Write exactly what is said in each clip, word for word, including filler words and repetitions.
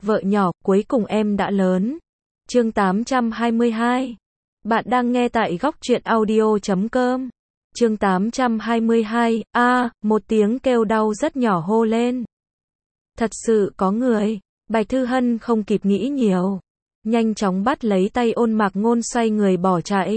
Vợ nhỏ, cuối cùng em đã lớn. Chương tám trăm hai mươi hai. Bạn đang nghe tại góc truyện audio chấm com. Chương tám trăm hai mươi hai. A, à, một tiếng kêu đau rất nhỏ hô lên. Thật sự có người. Bạch Thư Hân không kịp nghĩ nhiều, nhanh chóng bắt lấy tay Ôn Mạc Ngôn xoay người bỏ chạy.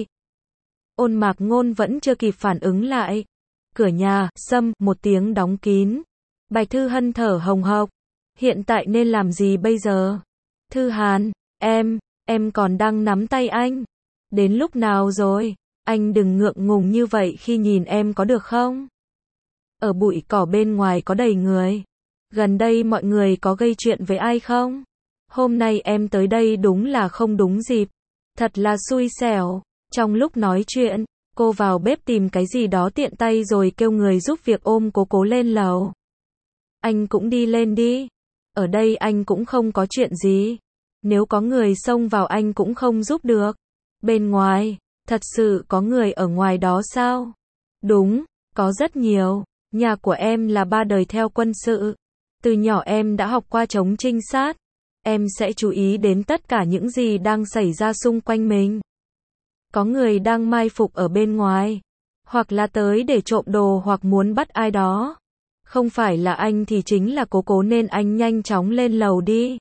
Ôn Mạc Ngôn vẫn chưa kịp phản ứng lại. Cửa nhà, xâm, một tiếng đóng kín. Bạch Thư Hân thở hồng hộc. Hiện tại nên làm gì bây giờ? Thư Hàn, em, em còn đang nắm tay anh. Đến lúc nào rồi? Anh đừng ngượng ngùng như vậy khi nhìn em có được không? Ở bụi cỏ bên ngoài có đầy người. Gần đây mọi người có gây chuyện với ai không? Hôm nay em tới đây đúng là không đúng dịp. Thật là xui xẻo. Trong lúc nói chuyện, cô vào bếp tìm cái gì đó tiện tay rồi kêu người giúp việc ôm cố cố lên lầu. Anh cũng đi lên đi. Ở đây anh cũng không có chuyện gì. Nếu có người xông vào anh cũng không giúp được. Bên ngoài, thật sự có người ở ngoài đó sao? Đúng, có rất nhiều. Nhà của em là ba đời theo quân sự. Từ nhỏ em đã học qua chống trinh sát. Em sẽ chú ý đến tất cả những gì đang xảy ra xung quanh mình. Có người đang mai phục ở bên ngoài. Hoặc là tới để trộm đồ hoặc muốn bắt ai đó. Không phải là anh thì chính là cố cố nên anh nhanh chóng lên lầu đi.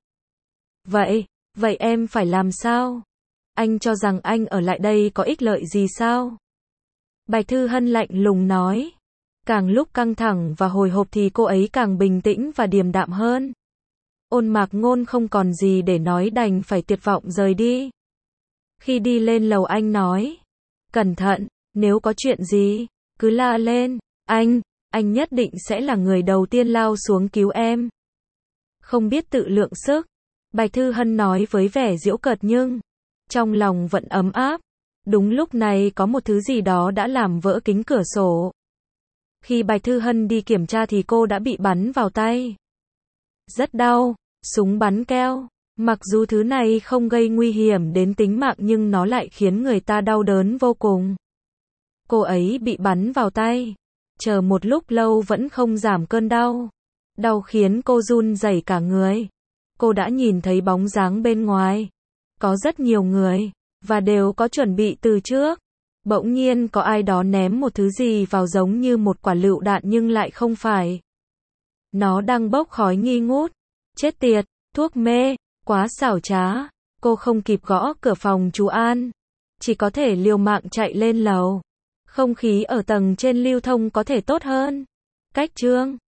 Vậy, vậy em phải làm sao? Anh cho rằng anh ở lại đây có ích lợi gì sao? Bạch Thư Hân lạnh lùng nói. Càng lúc căng thẳng và hồi hộp thì cô ấy càng bình tĩnh và điềm đạm hơn. Ôn Mạc Ngôn không còn gì để nói đành phải tuyệt vọng rời đi. Khi đi lên lầu anh nói. Cẩn thận, nếu có chuyện gì, cứ la lên. Anh, anh nhất định sẽ là người đầu tiên lao xuống cứu em. Không biết tự lượng sức. Bạch Thư Hân nói với vẻ giễu cợt nhưng trong lòng vẫn ấm áp. Đúng lúc này có một thứ gì đó đã làm vỡ kính cửa sổ. Khi Bạch Thư Hân đi kiểm tra thì cô đã bị bắn vào tay. Rất đau, súng bắn keo. Mặc dù thứ này không gây nguy hiểm đến tính mạng nhưng nó lại khiến người ta đau đớn vô cùng. Cô ấy bị bắn vào tay. Chờ một lúc lâu vẫn không giảm cơn đau. Đau khiến cô run rẩy cả người. Cô đã nhìn thấy bóng dáng bên ngoài. Có rất nhiều người, và đều có chuẩn bị từ trước. Bỗng nhiên có ai đó ném một thứ gì vào giống như một quả lựu đạn nhưng lại không phải. Nó đang bốc khói nghi ngút. Chết tiệt, thuốc mê, quá xảo trá. Cô không kịp gõ cửa phòng chú An. Chỉ có thể liều mạng chạy lên lầu. Không khí ở tầng trên lưu thông có thể tốt hơn. Cách chương